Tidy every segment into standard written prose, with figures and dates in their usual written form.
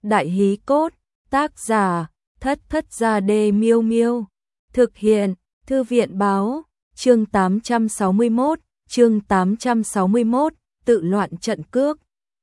Đại hí cốt, tác giả, Thất Thất Gia Đê Miêu Miêu. Thực hiện, Thư viện báo, chương 861, tự loạn trận cước.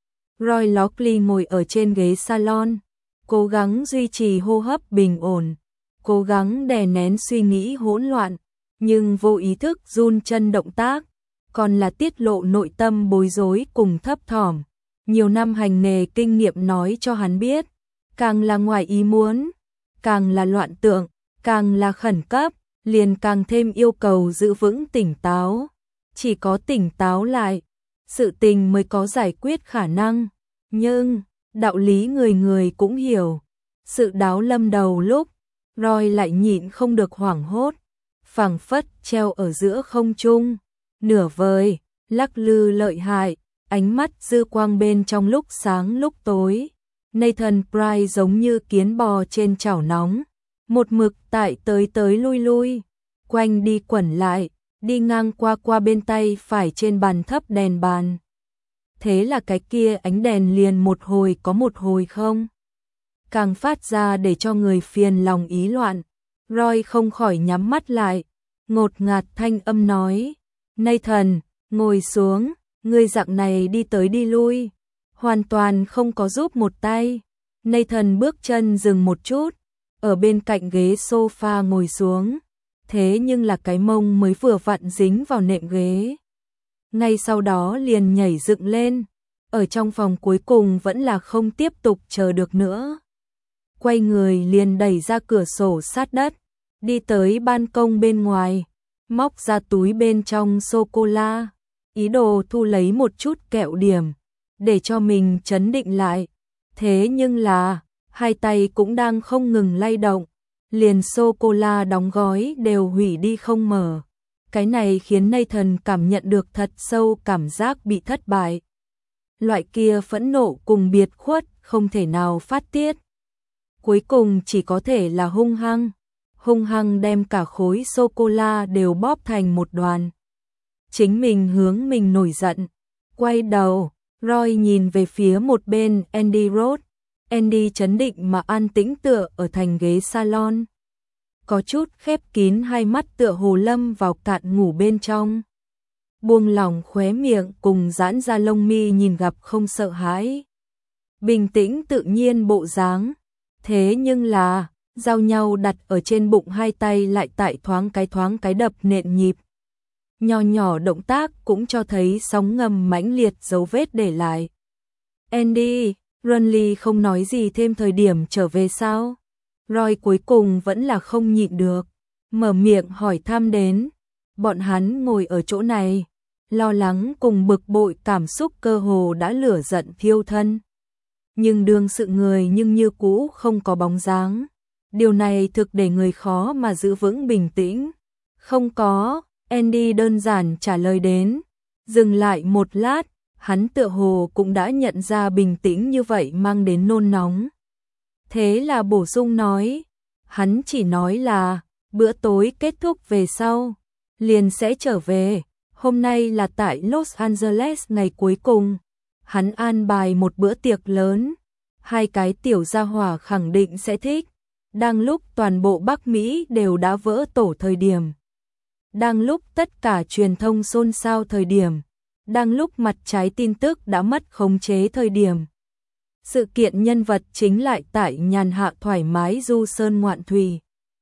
Roy Lockley ngồi ở trên ghế salon, cố gắng duy trì hô hấp bình ổn, cố gắng đè nén suy nghĩ hỗn loạn, nhưng vô ý thức run chân động tác, còn là tiết lộ nội tâm bối rối cùng thấp thỏm. Nhiều năm hành nghề kinh nghiệm nói cho hắn biết, càng là ngoài ý muốn, càng là loạn tượng, càng là khẩn cấp, liền càng thêm yêu cầu giữ vững tỉnh táo. Chỉ có tỉnh táo lại, sự tình mới có giải quyết khả năng. Nhưng, đạo lý người người cũng hiểu. Sự đáo lâm đầu lúc, Roy lại nhịn không được hoảng hốt, phảng phất treo ở giữa không trung, nửa vời, lắc lư lợi hại, ánh mắt dư quang bên trong lúc sáng lúc tối. Nathan Price giống như kiến bò trên chảo nóng, một mực tại tới lui lui, quanh đi quẩn lại, đi ngang qua bên tay phải trên bàn thấp đèn bàn. Thế là cái kia ánh đèn liền một hồi có một hồi không, càng phát ra để cho người phiền lòng ý loạn. Roy không khỏi nhắm mắt lại, ngột ngạt thanh âm nói, Nathan, ngồi xuống, ngươi dạng này đi tới đi lui, hoàn toàn không có giúp một tay. Nathan bước chân dừng một chút, ở bên cạnh ghế sofa ngồi xuống, thế nhưng là cái mông mới vừa vặn dính vào nệm ghế. Ngay sau đó liền nhảy dựng lên, ở trong phòng cuối cùng vẫn là không tiếp tục chờ được nữa. Quay người liền đẩy ra cửa sổ sát đất, đi tới ban công bên ngoài, móc ra túi bên trong sô-cô-la, ý đồ thu lấy một chút kẹo điểm, để cho mình trấn định lại. Thế nhưng là, hai tay cũng đang không ngừng lay động, liền sô-cô-la đóng gói đều hủy đi không mở. Cái này khiến Nathan cảm nhận được thật sâu cảm giác bị thất bại. Loại kia phẫn nộ cùng biệt khuất không thể nào phát tiết. Cuối cùng chỉ có thể là hung hăng đem cả khối sô-cô-la đều bóp thành một đoàn. Chính mình hướng mình nổi giận. Quay đầu, Roy nhìn về phía một bên Andy Rhodes. Andy trấn định mà an tĩnh tựa ở thành ghế salon. Có chút khép kín hai mắt tựa hồ lâm vào cạn ngủ bên trong. Buông lỏng khóe miệng cùng giãn ra lông mi nhìn gặp không sợ hãi. Bình tĩnh tự nhiên bộ dáng. Thế nhưng là, giao nhau đặt ở trên bụng hai tay lại tại thoáng cái đập nện nhịp. Nhỏ nhỏ động tác cũng cho thấy sóng ngầm mãnh liệt dấu vết để lại. Andy, Runley không nói gì thêm thời điểm trở về sao? Roy cuối cùng vẫn là không nhịn được, mở miệng hỏi thăm đến. Bọn hắn ngồi ở chỗ này, lo lắng cùng bực bội cảm xúc cơ hồ đã lửa giận thiêu thân. Nhưng đương sự người nhưng như cũ không có bóng dáng. Điều này thực để người khó mà giữ vững bình tĩnh. Không có, Andy đơn giản trả lời đến. Dừng lại một lát, hắn tựa hồ cũng đã nhận ra bình tĩnh như vậy mang đến nôn nóng. Thế là bổ sung nói, hắn chỉ nói là, bữa tối kết thúc về sau, liền sẽ trở về. Hôm nay là tại Los Angeles ngày cuối cùng. Hắn an bài một bữa tiệc lớn, hai cái tiểu gia hỏa khẳng định sẽ thích. Đang lúc toàn bộ Bắc Mỹ đều đã vỡ tổ thời điểm, đang lúc tất cả truyền thông xôn xao thời điểm, đang lúc mặt trái tin tức đã mất khống chế thời điểm, sự kiện nhân vật chính lại tại nhàn hạ thoải mái du sơn ngoạn thủy.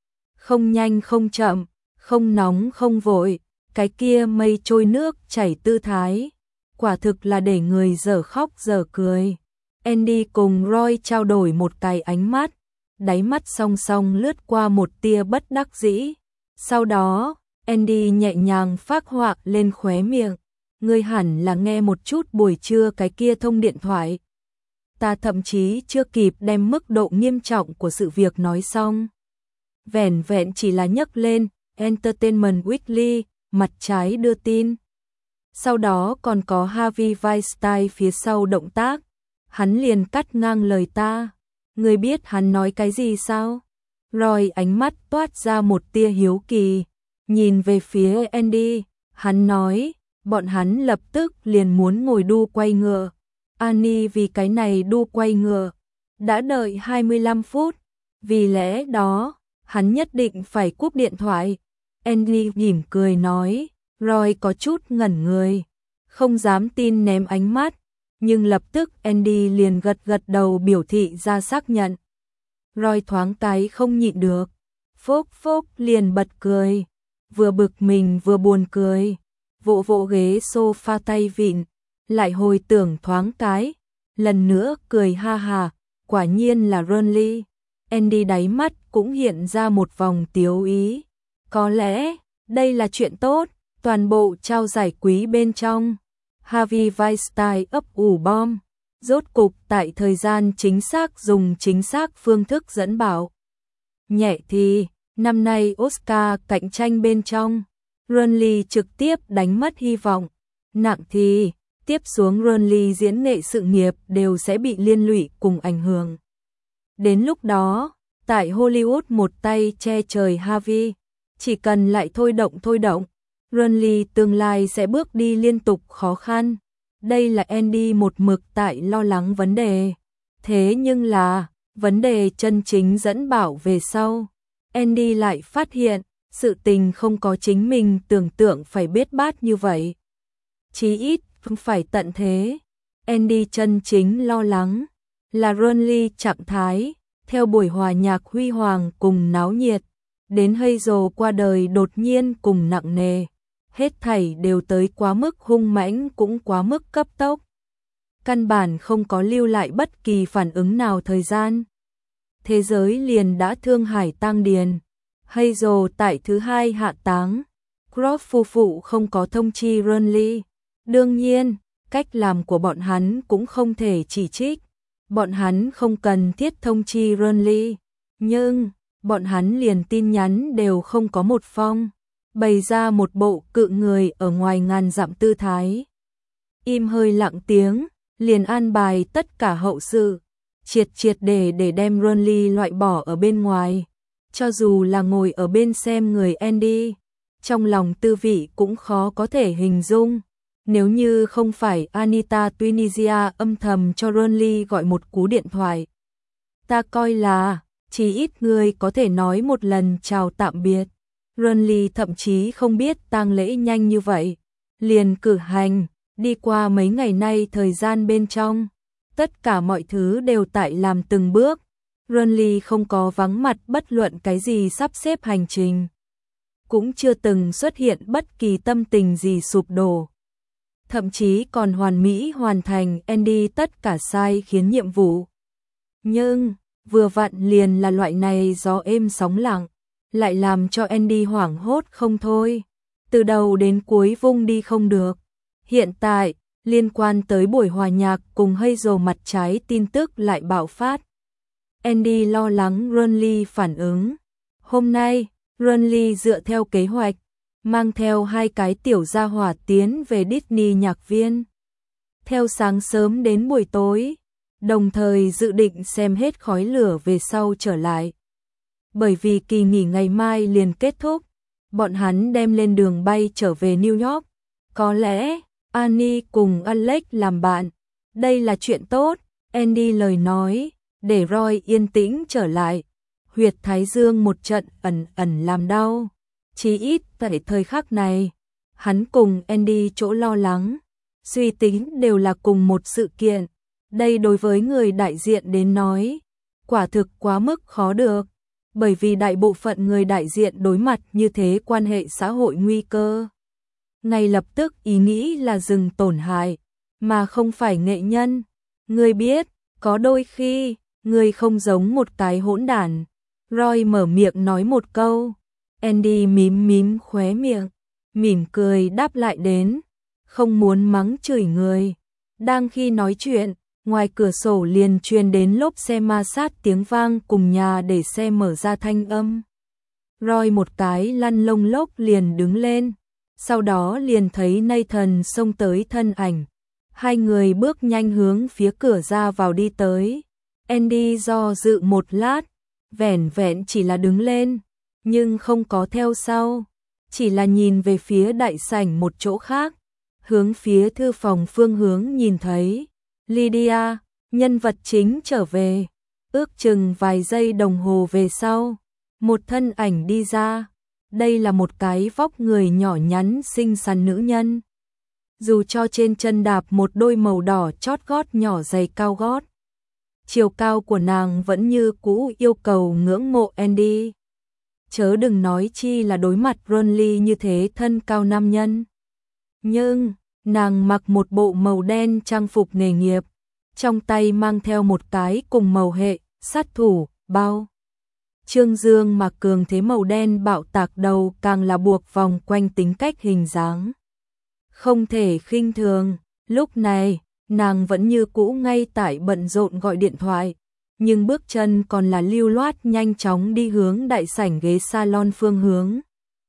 Không nhanh không chậm, không nóng không vội, cái kia mây trôi nước chảy tư thái, quả thực là để người dở khóc dở cười. Andy cùng Roy trao đổi một cái ánh mắt, đáy mắt song song lướt qua một tia bất đắc dĩ. Sau đó, Andy nhẹ nhàng phác họa lên khóe miệng. Ngươi hẳn là nghe một chút buổi trưa cái kia thông điện thoại. Ta thậm chí chưa kịp đem mức độ nghiêm trọng của sự việc nói xong. Vẻn vẹn chỉ là nhấc lên Entertainment Weekly, mặt trái đưa tin. Sau đó còn có Harvey Weinstein phía sau động tác. Hắn liền cắt ngang lời ta. Ngươi biết hắn nói cái gì sao? Roy ánh mắt toát ra một tia hiếu kỳ. Nhìn về phía Andy, hắn nói, bọn hắn lập tức liền muốn ngồi đu quay ngựa. Annie vì cái này đu quay ngựa, đã đợi 25 phút, vì lẽ đó, hắn nhất định phải cúp điện thoại. Andy mỉm cười nói, Roy có chút ngẩn người, không dám tin ném ánh mắt, nhưng lập tức Andy liền gật gật đầu biểu thị ra xác nhận. Roy thoáng cái không nhịn được, phốc phốc liền bật cười, vừa bực mình vừa buồn cười, vỗ vỗ ghế sofa tay vịn, lại hồi tưởng thoáng cái, lần nữa cười ha ha, quả nhiên là Ronly. Andy đáy mắt cũng hiện ra một vòng tiếu ý, có lẽ đây là chuyện tốt, toàn bộ trao giải quý bên trong. Harvey Weinstein ấp ủ bom, rốt cục tại thời gian chính xác dùng chính xác phương thức dẫn bảo. Nhẹ thì, năm nay Oscar cạnh tranh bên trong, Ronly trực tiếp đánh mất hy vọng, nặng thì, tiếp xuống Ronly diễn nghệ sự nghiệp đều sẽ bị liên lụy cùng ảnh hưởng. Đến lúc đó, tại Hollywood một tay che trời Harvey, chỉ cần lại thôi động, Ronly tương lai sẽ bước đi liên tục khó khăn. Đây là Andy một mực tại lo lắng vấn đề. Thế nhưng là, vấn đề chân chính dẫn bảo về sau. Andy lại phát hiện, sự tình không có chính mình tưởng tượng phải biết bát như vậy. Chí ít, không phải tận thế. Andy chân chính lo lắng, là Ronly trạng thái, theo buổi hòa nhạc huy hoàng cùng náo nhiệt, đến Hazel qua đời đột nhiên cùng nặng nề. Hết thảy đều tới quá mức hung mãnh cũng quá mức cấp tốc. Căn bản không có lưu lại bất kỳ phản ứng nào thời gian. Thế giới liền đã thương hải tang điền. Hazel tại thứ hai hạ táng. Croft phu phụ không có thông chi Ronly. Đương nhiên, cách làm của bọn hắn cũng không thể chỉ trích. Bọn hắn không cần thiết thông chi Ronly. Nhưng, bọn hắn liền tin nhắn đều không có một phong. Bày ra một bộ cự người ở ngoài ngàn dặm tư thái. Im hơi lặng tiếng, liền an bài tất cả hậu sự, triệt để đem Ronly loại bỏ ở bên ngoài. Cho dù là ngồi ở bên xem người Andy, trong lòng tư vị cũng khó có thể hình dung. Nếu như không phải Anita Tunisia âm thầm cho Ronly gọi một cú điện thoại. Ta coi là, chỉ ít người có thể nói một lần chào tạm biệt. Ronly thậm chí không biết tang lễ nhanh như vậy, liền cử hành, đi qua mấy ngày nay thời gian bên trong, tất cả mọi thứ đều tại làm từng bước, Ronly không có vắng mặt bất luận cái gì sắp xếp hành trình, cũng chưa từng xuất hiện bất kỳ tâm tình gì sụp đổ, thậm chí còn hoàn mỹ hoàn thành Andy tất cả sai khiến nhiệm vụ. Nhưng, vừa vặn liền là loại này gió êm sóng lặng, lại làm cho Andy hoảng hốt không thôi, từ đầu đến cuối vung đi không được. Hiện tại, liên quan tới buổi hòa nhạc cùng Hazel mặt trái tin tức lại bạo phát. Andy lo lắng Ronly phản ứng. Hôm nay, Ronly dựa theo kế hoạch, mang theo 2 cái tiểu gia hỏa tiến về Disney nhạc viên. Theo sáng sớm đến buổi tối, đồng thời dự định xem hết khói lửa về sau trở lại. Bởi vì kỳ nghỉ ngày mai liền kết thúc, bọn hắn đem lên đường bay trở về New York. Có lẽ, Annie cùng Alex làm bạn. Đây là chuyện tốt, Andy lời nói, để Roy yên tĩnh trở lại. Huyệt thái dương một trận ẩn làm đau. Chí ít tại thời khắc này, hắn cùng Andy chỗ lo lắng, suy tính đều là cùng một sự kiện. Đây đối với người đại diện đến nói, quả thực quá mức khó được. Bởi vì đại bộ phận người đại diện đối mặt như thế quan hệ xã hội nguy cơ. Ngay lập tức ý nghĩ là dừng tổn hại, mà không phải nghệ nhân. Người biết, có đôi khi, người không giống một cái hỗn đản. Roy mở miệng nói một câu. Andy mím khóe miệng, mỉm cười đáp lại đến. Không muốn mắng chửi người. Đang khi nói chuyện, ngoài cửa sổ liền truyền đến lốp xe ma sát tiếng vang cùng nhà để xe mở ra thanh âm. Roy một cái lăn lông lốc liền đứng lên, sau đó liền thấy Nathan xông tới thân ảnh. Hai người bước nhanh hướng phía cửa ra vào đi tới. Andy do dự một lát, vẻn vẹn chỉ là đứng lên, nhưng không có theo sau, chỉ là nhìn về phía đại sảnh một chỗ khác, hướng phía thư phòng phương hướng nhìn thấy. Lydia, nhân vật chính trở về, Ước chừng vài giây đồng hồ về sau, một thân ảnh đi ra. Đây là một cái vóc người nhỏ nhắn xinh xắn nữ nhân. Dù cho trên chân đạp một đôi màu đỏ chót gót nhỏ giày cao gót, chiều cao của nàng vẫn như cũ yêu cầu ngưỡng mộ Andy. Chớ đừng nói chi là đối mặt Ronly như thế thân cao nam nhân. Nhưng, nàng mặc một bộ màu đen trang phục nghề nghiệp, trong tay mang theo một cái cùng màu hệ, sát thủ, bao. Trương dương mà cường thế màu đen bạo tạc đầu càng là buộc vòng quanh tính cách hình dáng. Không thể khinh thường, lúc này, nàng vẫn như cũ ngay tại bận rộn gọi điện thoại, nhưng bước chân còn là lưu loát nhanh chóng đi hướng đại sảnh ghế salon phương hướng.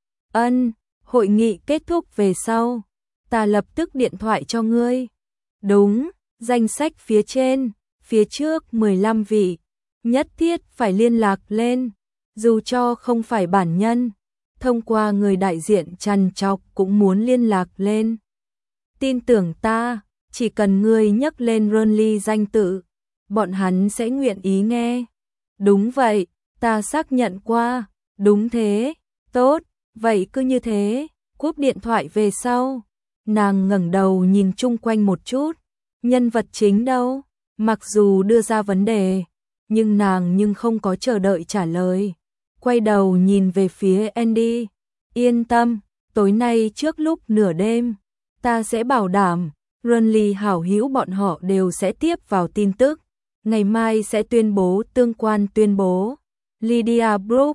Hội nghị kết thúc về sau, ta lập tức điện thoại cho ngươi. Đúng, danh sách phía trên, phía trước 15 vị, nhất thiết phải liên lạc lên, dù cho không phải bản nhân, thông qua người đại diện trằn trọc cũng muốn liên lạc lên. Tin tưởng ta, chỉ cần ngươi nhắc lên Ronly danh tự, bọn hắn sẽ nguyện ý nghe. Đúng vậy, ta xác nhận qua, đúng thế, tốt, vậy cứ như thế, cúp điện thoại về sau. Nàng ngẩng đầu nhìn chung quanh một chút, nhân vật chính đâu, mặc dù đưa ra vấn đề, nhưng nàng không có chờ đợi trả lời. Quay đầu nhìn về phía Andy, yên tâm, tối nay trước lúc nửa đêm, ta sẽ bảo đảm, Ronly hảo hữu bọn họ đều sẽ tiếp vào tin tức, ngày mai sẽ tuyên bố tương quan tuyên bố. Lydia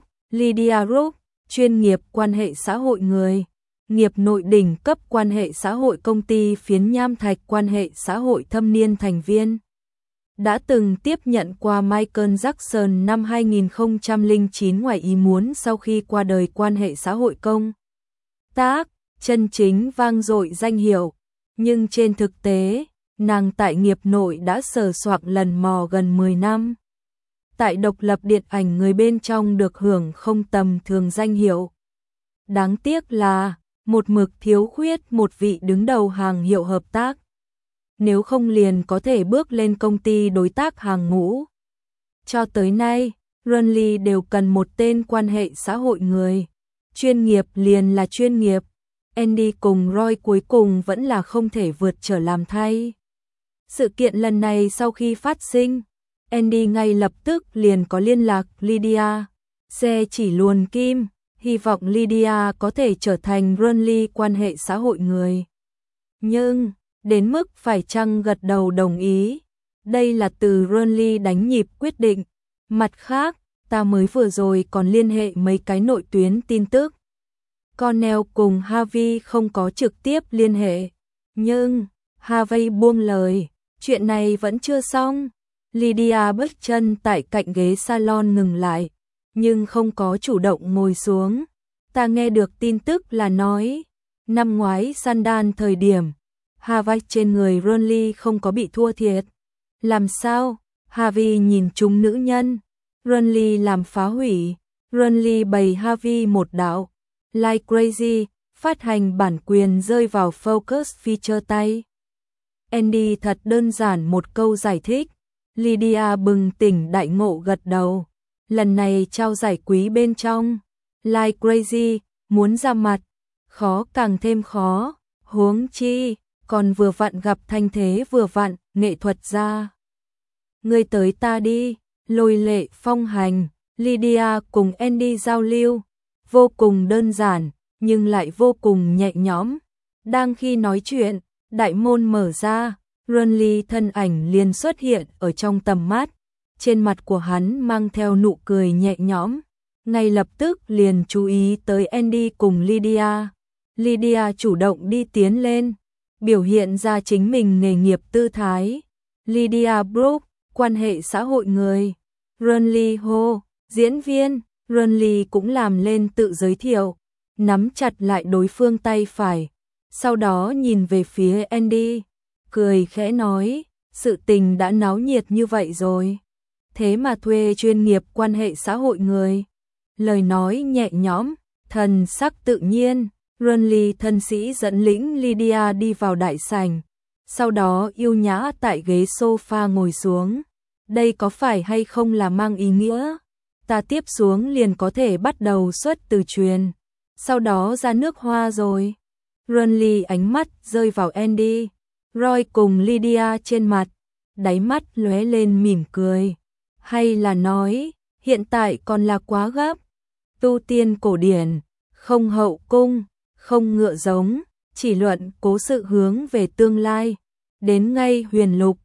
Group, chuyên nghiệp quan hệ xã hội người, nghiệp nội đỉnh cấp quan hệ xã hội công ty phiến nham thạch quan hệ xã hội thâm niên thành viên. Đã từng tiếp nhận qua Michael Jackson năm 2009 ngoài ý muốn sau khi qua đời quan hệ xã hội công tác, chân chính vang dội danh hiệu, nhưng trên thực tế, nàng tại nghiệp nội đã sờ soạng lần mò gần 10 năm. Tại độc lập điện ảnh người bên trong được hưởng không tầm thường danh hiệu. Đáng tiếc là, một mực thiếu khuyết một vị đứng đầu hàng hiệu hợp tác. Nếu không liền có thể bước lên công ty đối tác hàng ngũ. Cho tới nay, Ronly đều cần một tên quan hệ xã hội người. Chuyên nghiệp liền là chuyên nghiệp. Andy cùng Roy cuối cùng vẫn là không thể vượt trở làm thay. Sự kiện lần này sau khi phát sinh, Andy ngay lập tức liền có liên lạc Lydia. Xe chỉ luồn kim, hy vọng Lydia có thể trở thành Ronly quan hệ xã hội người. Nhưng, đến mức phải chăng gật đầu đồng ý, đây là từ Ronly đánh nhịp quyết định. Mặt khác, ta mới vừa rồi còn liên hệ mấy cái nội tuyến tin tức. Connell cùng Harvey không có trực tiếp liên hệ, nhưng Harvey buông lời, chuyện này vẫn chưa xong. Lydia bước chân tại cạnh ghế salon ngừng lại, nhưng không có chủ động ngồi xuống. Ta nghe được tin tức là nói, năm ngoái Sandan thời điểm, Harvey trên người Ronly không có bị thua thiệt. Làm sao? Harvey nhìn chúng nữ nhân. Ronly làm phá hủy. Ronly bày Harvey một đạo. Like Crazy, phát hành bản quyền rơi vào Focus Feature tay. Andy thật đơn giản một câu giải thích. Lydia bừng tỉnh đại ngộ gật đầu. Lần này trao giải quý bên trong. Like Crazy, muốn ra mặt. Khó càng thêm khó. Huống chi, còn vừa vặn gặp thanh thế vừa vặn, nghệ thuật ra. Ngươi tới ta đi, lôi lệ phong hành. Lydia cùng Andy giao lưu. Vô cùng đơn giản, nhưng lại vô cùng nhẹ nhõm. Đang khi nói chuyện, đại môn mở ra, Ronly thân ảnh liền xuất hiện ở trong tầm mắt. Trên mặt của hắn mang theo nụ cười nhẹ nhõm. Ngay lập tức liền chú ý tới Andy cùng Lydia. Lydia chủ động đi tiến lên, biểu hiện ra chính mình nghề nghiệp tư thái. Lydia Brooke, quan hệ xã hội người. Ronly Ho, diễn viên. Ronly cũng làm lên tự giới thiệu, nắm chặt lại đối phương tay phải, sau đó nhìn về phía Andy, cười khẽ nói, sự tình đã náo nhiệt như vậy rồi, thế mà thuê chuyên nghiệp quan hệ xã hội người. Lời nói nhẹ nhõm, thần sắc tự nhiên, Ronly thân sĩ dẫn lĩnh Lydia đi vào đại sảnh, sau đó yêu nhã tại ghế sofa ngồi xuống. Đây có phải hay không là mang ý nghĩa ta tiếp xuống liền có thể bắt đầu xuất từ truyền, sau đó ra nước Hoa rồi. Renly ánh mắt rơi vào Andy, Roy cùng Lydia trên mặt, đáy mắt lóe lên mỉm cười. Hay là nói, hiện tại còn là quá gấp. Tu tiên cổ điển, không hậu cung, không ngựa giống, chỉ luận cố sự hướng về tương lai. Đến ngay huyền lục,